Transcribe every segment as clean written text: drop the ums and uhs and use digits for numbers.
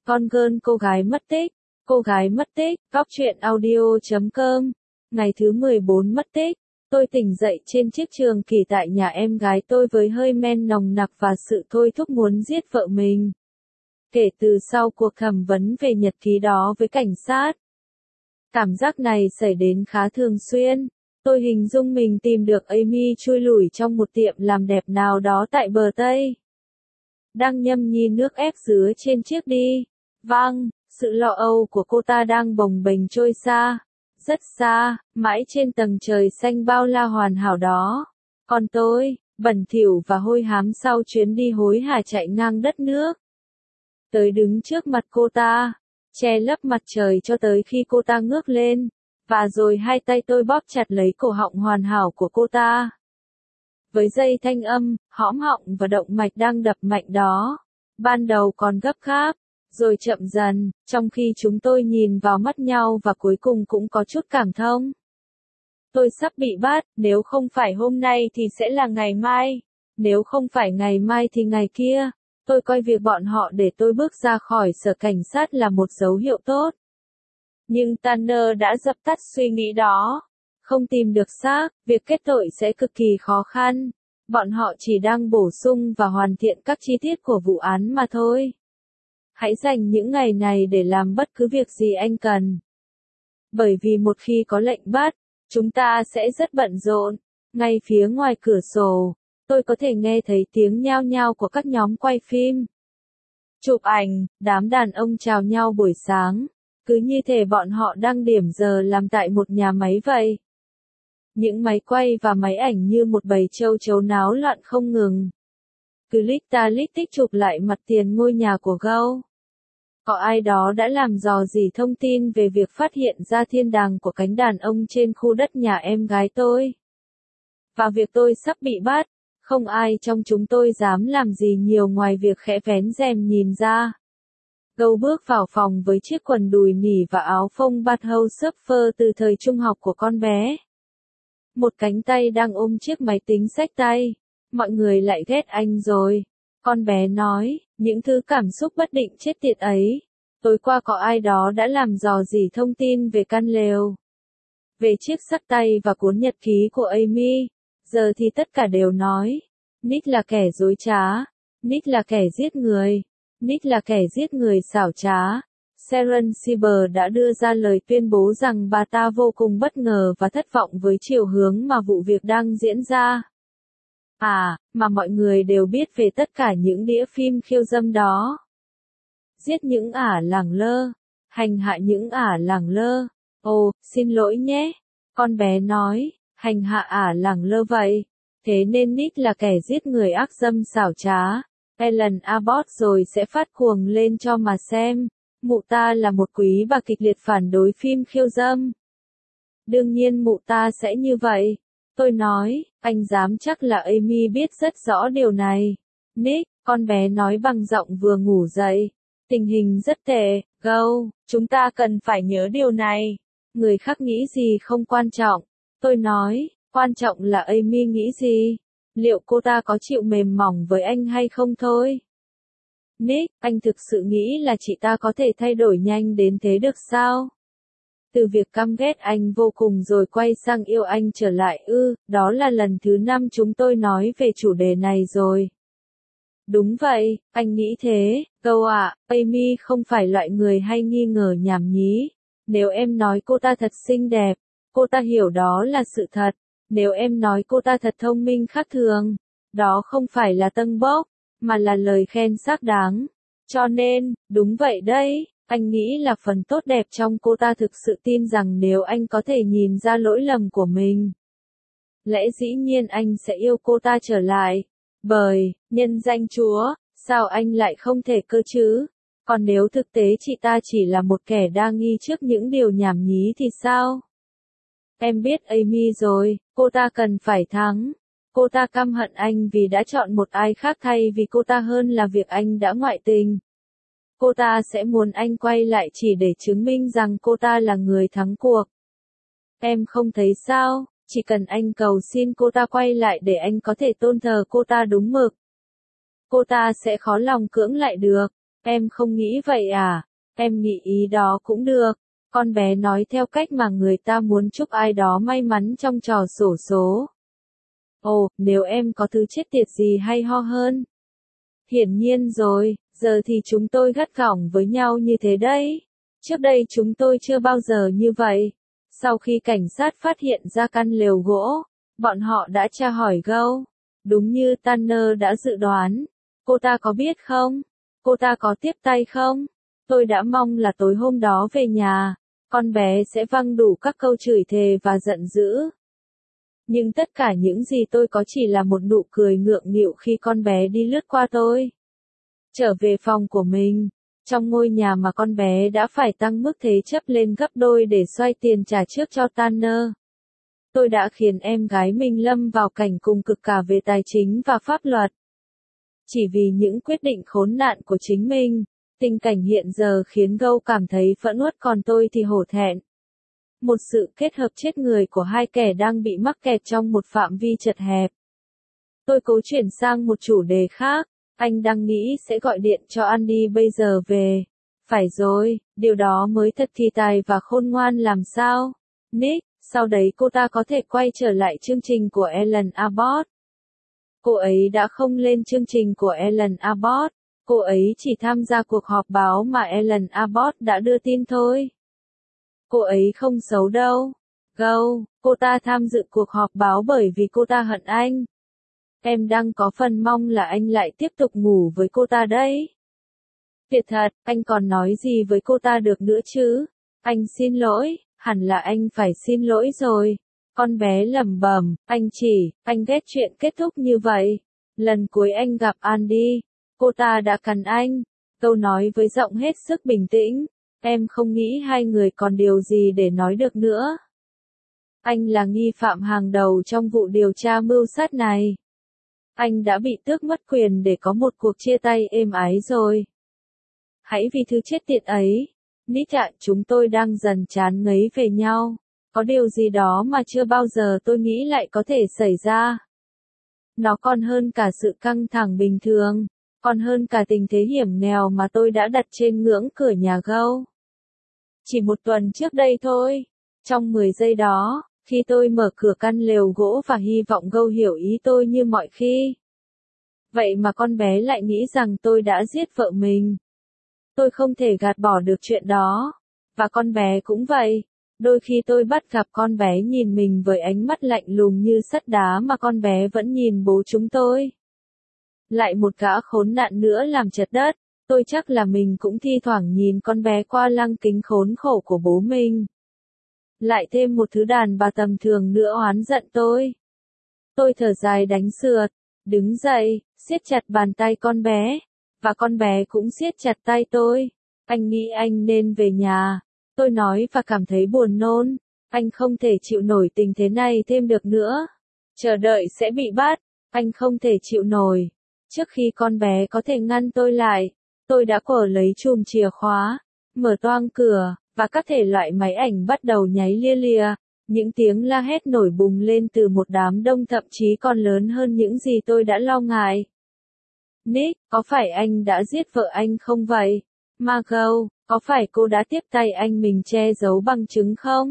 Con girl cô gái mất tích. Cô gái mất tích, Góc truyện audio.com. Ngày thứ 14 mất tích. Tôi tỉnh dậy trên chiếc trường kỳ tại nhà em gái tôi với hơi men nồng nặc và sự thôi thúc muốn giết vợ mình. Kể từ sau cuộc thẩm vấn về nhật ký đó với cảnh sát, cảm giác này xảy đến khá thường xuyên. Tôi hình dung mình tìm được Amy chui lủi trong một tiệm làm đẹp nào đó tại bờ Tây, đang nhâm nhi nước ép dứa trên chiếc đi. Vâng, sự lo âu của cô ta đang bồng bềnh trôi xa, rất xa, mãi trên tầng trời xanh bao la hoàn hảo đó. Còn tôi, bẩn thỉu và hôi hám sau chuyến đi hối hả chạy ngang đất nước, tới đứng trước mặt cô ta, che lấp mặt trời cho tới khi cô ta ngước lên, và rồi hai tay tôi bóp chặt lấy cổ họng hoàn hảo của cô ta. Với dây thanh âm, hõm họng và động mạch đang đập mạnh đó, ban đầu còn gấp gáp, rồi chậm dần, trong khi chúng tôi nhìn vào mắt nhau và cuối cùng cũng có chút cảm thông. Tôi sắp bị bắt, nếu không phải hôm nay thì sẽ là ngày mai, nếu không phải ngày mai thì ngày kia. Tôi coi việc bọn họ để tôi bước ra khỏi sở cảnh sát là một dấu hiệu tốt. Nhưng Tanner đã dập tắt suy nghĩ đó. Không tìm được xác, việc kết tội sẽ cực kỳ khó khăn. Bọn họ chỉ đang bổ sung và hoàn thiện các chi tiết của vụ án mà thôi. Hãy dành những ngày này để làm bất cứ việc gì anh cần. Bởi vì một khi có lệnh bắt, chúng ta sẽ rất bận rộn. Ngay phía ngoài cửa sổ, tôi có thể nghe thấy tiếng nhao nhao của các nhóm quay phim, chụp ảnh, đám đàn ông chào nhau buổi sáng, cứ như thể bọn họ đang điểm giờ làm tại một nhà máy vậy. Những máy quay và máy ảnh như một bầy châu chấu náo loạn không ngừng. Cứ lít ta lít tích chụp lại mặt tiền ngôi nhà của Gâu. Có ai đó đã làm dò dỉ thông tin về việc phát hiện ra thiên đàng của cánh đàn ông trên khu đất nhà em gái tôi. Và việc tôi sắp bị bắt, không ai trong chúng tôi dám làm gì nhiều ngoài việc khẽ vén rèm nhìn ra. Gâu bước vào phòng với chiếc quần đùi nỉ và áo phông bathhouse surfer từ thời trung học của con bé. Một cánh tay đang ôm chiếc máy tính xách tay. Mọi người lại ghét anh rồi. Con bé nói, những thứ cảm xúc bất định chết tiệt ấy. Tối qua có ai đó đã làm dò dỉ thông tin về căn lều, về chiếc xách tay và cuốn nhật ký của Amy. Giờ thì tất cả đều nói, Nick là kẻ dối trá, Nick là kẻ giết người, Nick là kẻ giết người xảo trá. Sharon Sieber đã đưa ra lời tuyên bố rằng bà ta vô cùng bất ngờ và thất vọng với chiều hướng mà vụ việc đang diễn ra. Mà mọi người đều biết về tất cả những đĩa phim khiêu dâm đó. Giết những ả lẳng lơ, hành hạ những ả lẳng lơ. Ồ, xin lỗi nhé, con bé nói, hành hạ ả lẳng lơ vậy. Thế nên Nick là kẻ giết người ác dâm xảo trá. Ellen Abbott rồi sẽ phát cuồng lên cho mà xem. Mụ ta là một quý bà kịch liệt phản đối phim khiêu dâm. Đương nhiên mụ ta sẽ như vậy. Tôi nói, anh dám chắc là Amy biết rất rõ điều này. Nick, con bé nói bằng giọng vừa ngủ dậy. Tình hình rất tệ, Gâu, chúng ta cần phải nhớ điều này. Người khác nghĩ gì không quan trọng. Tôi nói, quan trọng là Amy nghĩ gì. Liệu cô ta có chịu mềm mỏng với anh hay không thôi. Nick, anh thực sự nghĩ là chị ta có thể thay đổi nhanh đến thế được sao? Từ việc căm ghét anh vô cùng rồi quay sang yêu anh trở lại đó là lần thứ 5 chúng tôi nói về chủ đề này rồi. Đúng vậy, anh nghĩ thế, Gâu ạ, Amy không phải loại người hay nghi ngờ nhảm nhí. Nếu em nói cô ta thật xinh đẹp, cô ta hiểu đó là sự thật. Nếu em nói cô ta thật thông minh khác thường, đó không phải là tâng bốc, mà là lời khen xác đáng. Cho nên, đúng vậy đấy, anh nghĩ là phần tốt đẹp trong cô ta thực sự tin rằng nếu anh có thể nhìn ra lỗi lầm của mình, lẽ dĩ nhiên anh sẽ yêu cô ta trở lại. Bởi, nhân danh Chúa, sao anh lại không thể cơ chứ? Còn nếu thực tế chị ta chỉ là một kẻ đa nghi trước những điều nhảm nhí thì sao? Em biết Amy rồi, cô ta cần phải thắng. Cô ta căm hận anh vì đã chọn một ai khác thay vì cô ta hơn là việc anh đã ngoại tình. Cô ta sẽ muốn anh quay lại chỉ để chứng minh rằng cô ta là người thắng cuộc. Em không thấy sao, chỉ cần anh cầu xin cô ta quay lại để anh có thể tôn thờ cô ta đúng mực, cô ta sẽ khó lòng cưỡng lại được. Em không nghĩ vậy à? Em nghĩ ý đó cũng được. Con bé nói theo cách mà người ta muốn chúc ai đó may mắn trong trò xổ số. Ồ, nếu em có thứ chết tiệt gì hay ho hơn. Hiển nhiên rồi, giờ thì chúng tôi gắt gỏng với nhau như thế đấy. Trước đây chúng tôi chưa bao giờ như vậy. Sau khi cảnh sát phát hiện ra căn lều gỗ, bọn họ đã tra hỏi Gâu. Đúng như Tanner đã dự đoán. Cô ta có biết không? Cô ta có tiếp tay không? Tôi đã mong là tối hôm đó về nhà, con bé sẽ văng đủ các câu chửi thề và giận dữ. Nhưng tất cả những gì tôi có chỉ là một nụ cười ngượng nghịu khi con bé đi lướt qua tôi. Trở về phòng của mình, trong ngôi nhà mà con bé đã phải tăng mức thế chấp lên gấp đôi để xoay tiền trả trước cho Tanner. Tôi đã khiến em gái mình lâm vào cảnh cùng cực cả về tài chính và pháp luật. Chỉ vì những quyết định khốn nạn của chính mình, tình cảnh hiện giờ khiến Gâu cảm thấy phẫn uất còn tôi thì hổ thẹn. Một sự kết hợp chết người của hai kẻ đang bị mắc kẹt trong một phạm vi chật hẹp. Tôi cố chuyển sang một chủ đề khác. Anh đang nghĩ sẽ gọi điện cho Andy bây giờ về. Phải rồi, điều đó mới thật kỳ tài và khôn ngoan làm sao. Nick, sau đấy cô ta có thể quay trở lại chương trình của Ellen Abbott. Cô ấy đã không lên chương trình của Ellen Abbott. Cô ấy chỉ tham gia cuộc họp báo mà Ellen Abbott đã đưa tin thôi. Cô ấy không xấu đâu. Gâu, cô ta tham dự cuộc họp báo bởi vì cô ta hận anh. Em đang có phần mong là anh lại tiếp tục ngủ với cô ta đấy. Thiệt thật, anh còn nói gì với cô ta được nữa chứ? Anh xin lỗi, hẳn là anh phải xin lỗi rồi. Con bé lẩm bẩm, anh ghét chuyện kết thúc như vậy. Lần cuối anh gặp Andy, cô ta đã cắn anh. Câu nói với giọng hết sức bình tĩnh. Em không nghĩ hai người còn điều gì để nói được nữa. Anh là nghi phạm hàng đầu trong vụ điều tra mưu sát này. Anh đã bị tước mất quyền để có một cuộc chia tay êm ái rồi. Hãy vì thứ chết tiệt ấy. Nick ạ, chúng tôi đang dần chán ngấy về nhau. Có điều gì đó mà chưa bao giờ tôi nghĩ lại có thể xảy ra. Nó còn hơn cả sự căng thẳng bình thường. Còn hơn cả tình thế hiểm nghèo mà tôi đã đặt trên ngưỡng cửa nhà Gâu. Chỉ một tuần trước đây thôi. Trong 10 giây đó, khi tôi mở cửa căn lều gỗ và hy vọng Gâu hiểu ý tôi như mọi khi. Vậy mà con bé lại nghĩ rằng tôi đã giết vợ mình. Tôi không thể gạt bỏ được chuyện đó. Và con bé cũng vậy. Đôi khi tôi bắt gặp con bé nhìn mình với ánh mắt lạnh lùng như sắt đá mà con bé vẫn nhìn bố chúng tôi. Lại một gã khốn nạn nữa làm trật đất. Tôi chắc là mình cũng thi thoảng nhìn con bé qua lăng kính khốn khổ của bố mình. Lại thêm một thứ đàn bà tầm thường nữa oán giận tôi. Tôi thở dài đánh sượt, đứng dậy, siết chặt bàn tay con bé. Và con bé cũng siết chặt tay tôi. Anh nghĩ anh nên về nhà. Tôi nói và cảm thấy buồn nôn. Anh không thể chịu nổi tình thế này thêm được nữa. Chờ đợi sẽ bị bắt. Anh không thể chịu nổi. Trước khi con bé có thể ngăn tôi lại, tôi đã quở lấy chùm chìa khóa, mở toang cửa, và các thể loại máy ảnh bắt đầu nháy lia lịa. Những tiếng la hét nổi bùng lên từ một đám đông thậm chí còn lớn hơn những gì tôi đã lo ngại. Nick, có phải anh đã giết vợ anh không vậy? Margot, có phải cô đã tiếp tay anh mình che giấu bằng chứng không?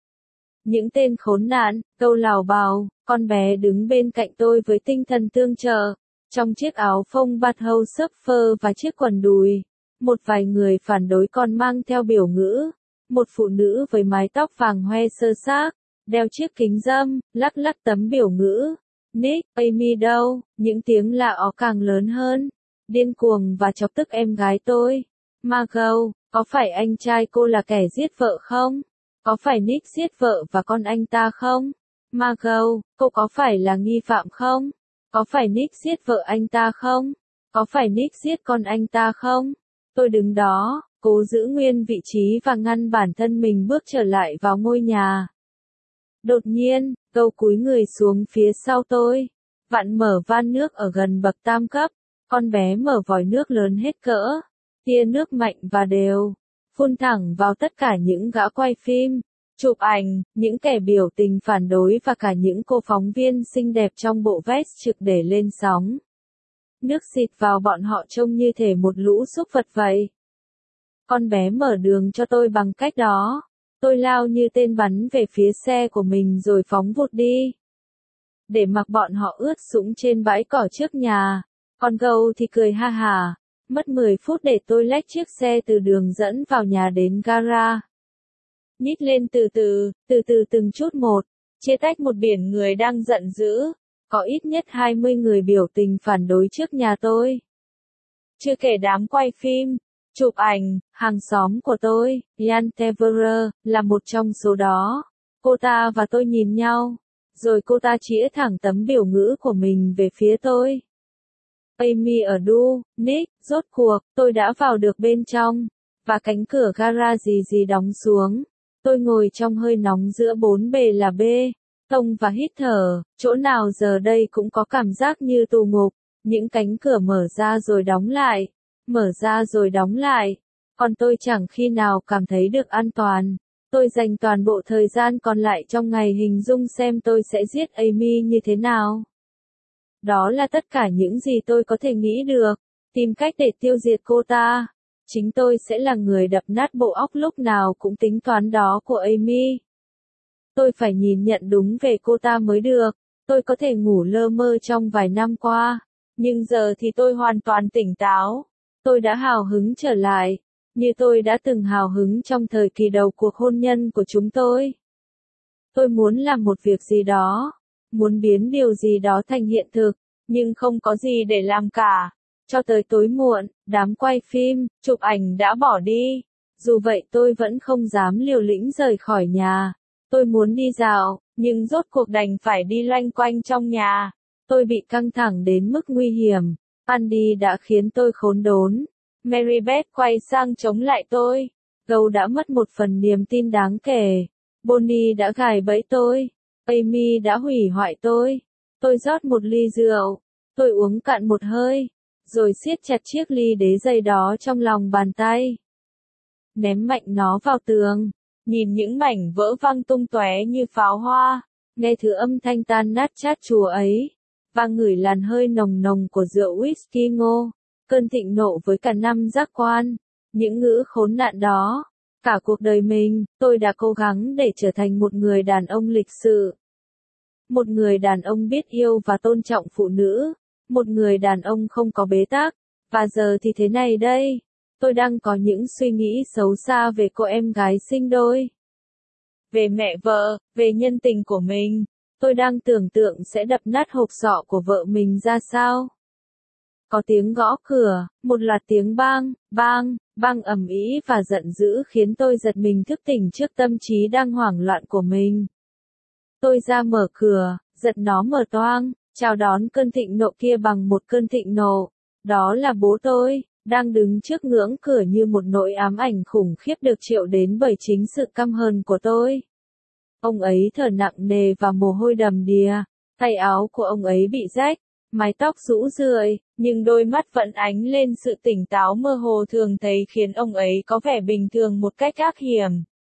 Những tên khốn nạn, câu lào bào, con bé đứng bên cạnh tôi với tinh thần tương trợ, trong chiếc áo phông bathhouse surfer và chiếc quần đùi. Một vài người phản đối còn mang theo biểu ngữ. Một phụ nữ với mái tóc vàng hoe sơ xác, đeo chiếc kính râm, lắc lắc tấm biểu ngữ. Nick, Amy đâu? Những tiếng la ó càng lớn hơn. Điên cuồng và chọc tức em gái tôi. Margot, có phải anh trai cô là kẻ giết vợ không? Có phải Nick giết vợ và con anh ta không? Margot, cô có phải là nghi phạm không? Có phải Nick giết vợ anh ta không? Có phải Nick giết con anh ta không? Tôi đứng đó, cố giữ nguyên vị trí và ngăn bản thân mình bước trở lại vào ngôi nhà. Đột nhiên, Gâu cúi người xuống phía sau tôi. Vặn mở van nước ở gần bậc tam cấp. Con bé mở vòi nước lớn hết cỡ. Tia nước mạnh và đều. Phun thẳng vào tất cả những gã quay phim, chụp ảnh, những kẻ biểu tình phản đối và cả những cô phóng viên xinh đẹp trong bộ vest trực để lên sóng. nước xịt vào bọn họ trông như thể một lũ súc vật vậy. Con bé mở đường cho tôi bằng cách đó. Tôi lao như tên bắn về phía xe của mình rồi phóng vụt đi. Để mặc bọn họ ướt sũng trên bãi cỏ trước nhà. Con gâu thì cười ha hả. Mất 10 phút để tôi lách chiếc xe từ đường dẫn vào nhà đến gara. Nhích lên từ từ từng chút một. Chia tách một biển người đang giận dữ. Có ít nhất 20 người biểu tình phản đối trước nhà tôi. Chưa kể đám quay phim, chụp ảnh, hàng xóm của tôi, Jan Teverer, là một trong số đó. Cô ta và tôi nhìn nhau. Rồi cô ta chĩa thẳng tấm biểu ngữ của mình về phía tôi. Amy ở Du, Nick, rốt cuộc, tôi đã vào được bên trong. Và cánh cửa gara gì đóng xuống. Tôi ngồi trong hơi nóng giữa bốn bề là bê tông và hít thở, chỗ nào giờ đây cũng có cảm giác như tù ngục. Những cánh cửa mở ra rồi đóng lại, mở ra rồi đóng lại. Còn tôi chẳng khi nào cảm thấy được an toàn. Tôi dành toàn bộ thời gian còn lại trong ngày hình dung xem tôi sẽ giết Amy như thế nào. Đó là tất cả những gì tôi có thể nghĩ được. Tìm cách để tiêu diệt cô ta. Chính tôi sẽ là người đập nát bộ óc lúc nào cũng tính toán đó của Amy. Tôi phải nhìn nhận đúng về cô ta mới được. Tôi có thể ngủ lơ mơ trong vài năm qua. Nhưng giờ thì tôi hoàn toàn tỉnh táo. Tôi đã hào hứng trở lại. Như tôi đã từng hào hứng trong thời kỳ đầu cuộc hôn nhân của chúng tôi. Tôi muốn làm một việc gì đó. Muốn biến điều gì đó thành hiện thực. Nhưng không có gì để làm cả. Cho tới tối muộn, đám quay phim, chụp ảnh đã bỏ đi. Dù vậy tôi vẫn không dám liều lĩnh rời khỏi nhà. Tôi muốn đi dạo, nhưng rốt cuộc đành phải đi loanh quanh trong nhà. Tôi bị căng thẳng đến mức nguy hiểm. Andy đã khiến tôi khốn đốn. Marybeth quay sang chống lại tôi. Gâu đã mất một phần niềm tin đáng kể. Bonnie đã gài bẫy tôi. Amy đã hủy hoại tôi. Tôi rót một ly rượu. Tôi uống cạn một hơi. Rồi siết chặt chiếc ly đế dày đó trong lòng bàn tay. Ném mạnh nó vào tường. Nhìn những mảnh vỡ văng tung tóe như pháo hoa. Nghe thứ âm thanh tan nát chát chúa ấy. Và ngửi làn hơi nồng nồng của rượu whisky ngô. Cơn thịnh nộ với cả năm giác quan. Những ngữ khốn nạn đó. Cả cuộc đời mình, tôi đã cố gắng để trở thành một người đàn ông lịch sự. Một người đàn ông biết yêu và tôn trọng phụ nữ. Một người đàn ông không có bế tắc. Và giờ thì thế này đây. Tôi đang có những suy nghĩ xấu xa về cô em gái sinh đôi. Về mẹ vợ, về nhân tình của mình. Tôi đang tưởng tượng sẽ đập nát hộp sọ của vợ mình ra sao. Có tiếng gõ cửa, một loạt tiếng bang, bang, bang ầm ĩ và giận dữ khiến tôi giật mình thức tỉnh trước tâm trí đang hoảng loạn của mình. Tôi ra mở cửa, giật nó mở toang, chào đón cơn thịnh nộ kia bằng một cơn thịnh nộ. Đó là bố tôi, đang đứng trước ngưỡng cửa như một nỗi ám ảnh khủng khiếp được triệu đến bởi chính sự căm hờn của tôi. Ông ấy thở nặng nề và mồ hôi đầm đìa, tay áo của ông ấy bị rách, mái tóc rũ rượi, nhưng đôi mắt vẫn ánh lên sự tỉnh táo mơ hồ thường thấy khiến ông ấy có vẻ bình thường một cách ác hiểm.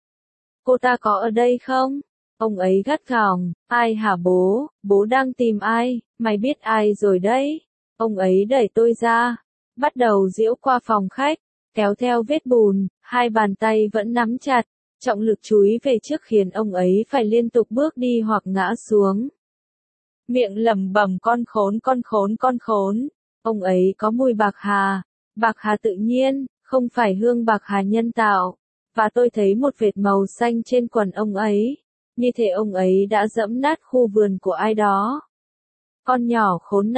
Cô ta có ở đây không? Ông ấy gắt gỏng, ai hả bố, bố đang tìm ai, mày biết ai rồi đấy. Ông ấy đẩy tôi ra, bắt đầu diễu qua phòng khách, kéo theo vết bùn, hai bàn tay vẫn nắm chặt, trọng lực chúi về trước khiến ông ấy phải liên tục bước đi hoặc ngã xuống. Miệng lẩm bẩm con khốn con khốn con khốn. Ông ấy có mùi bạc hà tự nhiên, không phải hương bạc hà nhân tạo. Và tôi thấy một vệt màu xanh trên quần ông ấy. Như thể ông ấy đã dẫm nát khu vườn của ai đó. Con nhỏ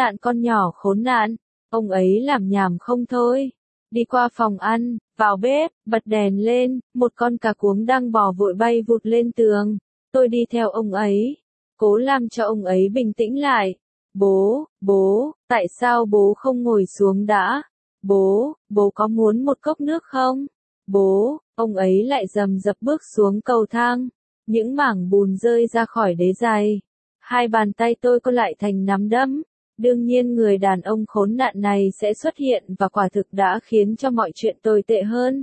khốn nạn. Ông ấy làm nhảm không thôi. Đi qua phòng ăn, vào bếp, bật đèn lên, một con cà cuống đang bò vội bay vụt lên tường. Tôi đi theo ông ấy. Cố làm cho ông ấy bình tĩnh lại. Bố, tại sao bố không ngồi xuống đã? Bố có muốn một cốc nước không? Bố, ông ấy lại rầm rập bước xuống cầu thang. Những mảng bùn rơi ra khỏi đế giày. Hai bàn tay tôi co lại thành nắm đấm. Đương nhiên người đàn ông khốn nạn này sẽ xuất hiện và quả thực đã khiến cho mọi chuyện tồi tệ hơn.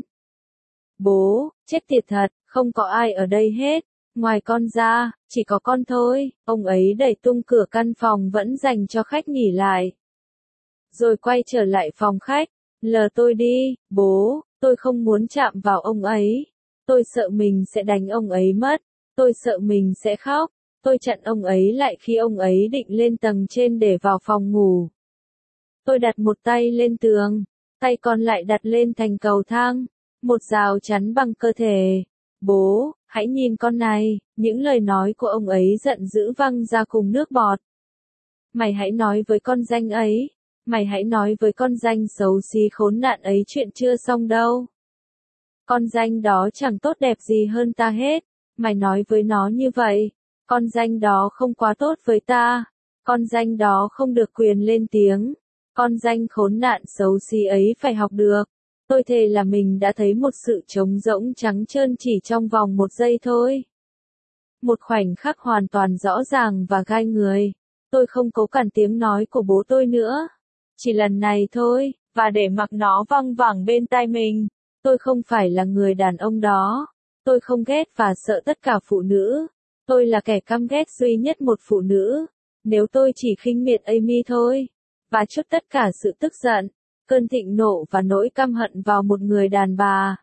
Bố, chết tiệt thật, không có ai ở đây hết. Ngoài con ra, chỉ có con thôi. Ông ấy đẩy tung cửa căn phòng vẫn dành cho khách nghỉ lại. rồi quay trở lại phòng khách. Lờ tôi đi, bố, tôi không muốn chạm vào ông ấy. Tôi sợ mình sẽ đánh ông ấy mất. Tôi sợ mình sẽ khóc. Tôi chặn ông ấy lại khi ông ấy định lên tầng trên để vào phòng ngủ. Tôi đặt một tay lên tường, tay còn lại đặt lên thành cầu thang, một rào chắn bằng cơ thể. Bố, hãy nhìn con này, những lời nói của ông ấy giận dữ văng ra cùng nước bọt. Mày hãy nói với con danh ấy, mày hãy nói với con danh xấu xí khốn nạn ấy chuyện chưa xong đâu. Con danh đó chẳng tốt đẹp gì hơn ta hết, mày nói với nó như vậy. Con danh đó không quá tốt với ta, con danh đó không được quyền lên tiếng. Con danh khốn nạn xấu xí ấy phải học được. Tôi thề là mình đã thấy một sự trống rỗng trắng trơn chỉ trong vòng một giây thôi. Một khoảnh khắc hoàn toàn rõ ràng và gai người. Tôi không cố cản tiếng nói của bố tôi nữa. Chỉ lần này thôi, và để mặc nó văng vẳng bên tai mình. Tôi không phải là người đàn ông đó. Tôi không ghét và sợ tất cả phụ nữ. Tôi là kẻ căm ghét duy nhất một phụ nữ. Nếu tôi chỉ khinh miệt Amy thôi, và chút tất cả sự tức giận, cơn thịnh nộ và nỗi căm hận vào một người đàn bà,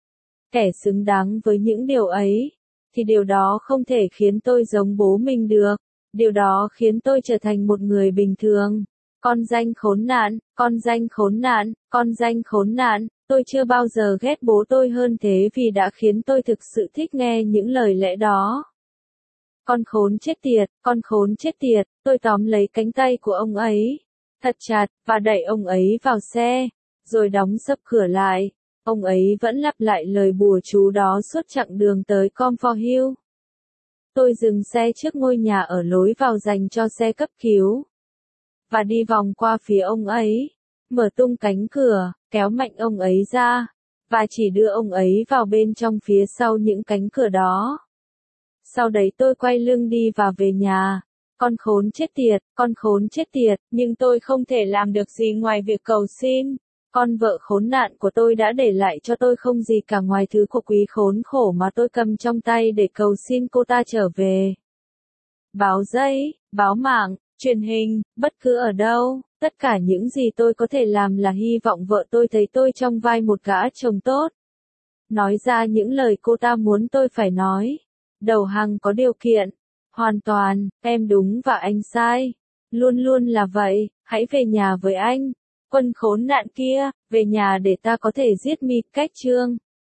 kẻ xứng đáng với những điều ấy, thì điều đó không thể khiến tôi giống bố mình được. Điều đó khiến tôi trở thành một người bình thường. Con danh khốn nạn, con danh khốn nạn, con danh khốn nạn. Tôi chưa bao giờ ghét bố tôi hơn thế vì đã khiến tôi thực sự thích nghe những lời lẽ đó. Con khốn chết tiệt, con khốn chết tiệt. Tôi tóm lấy cánh tay của ông ấy thật chặt, và đẩy ông ấy vào xe, rồi đóng sập cửa lại. Ông ấy vẫn lặp lại lời bùa chú đó suốt chặng đường tới Comfort Hill. Tôi dừng xe trước ngôi nhà ở lối vào dành cho xe cấp cứu, và đi vòng qua phía ông ấy, mở tung cánh cửa, kéo mạnh ông ấy ra, và chỉ đưa ông ấy vào bên trong phía sau những cánh cửa đó. Sau đấy tôi quay lưng đi và về nhà. Con khốn chết tiệt, con khốn chết tiệt, nhưng tôi không thể làm được gì ngoài việc cầu xin. Con vợ khốn nạn của tôi đã để lại cho tôi không gì cả ngoài thứ của quý khốn khổ mà tôi cầm trong tay để cầu xin cô ta trở về. Báo giấy, báo mạng, truyền hình, bất cứ ở đâu, tất cả những gì tôi có thể làm là hy vọng vợ tôi thấy tôi trong vai một gã chồng tốt. Nói ra những lời cô ta muốn tôi phải nói. Đầu hàng có điều kiện. Hoàn toàn, em đúng và anh sai. Luôn luôn là vậy, hãy về nhà với anh. Quân khốn nạn kia, về nhà để ta có thể giết mi cách chương.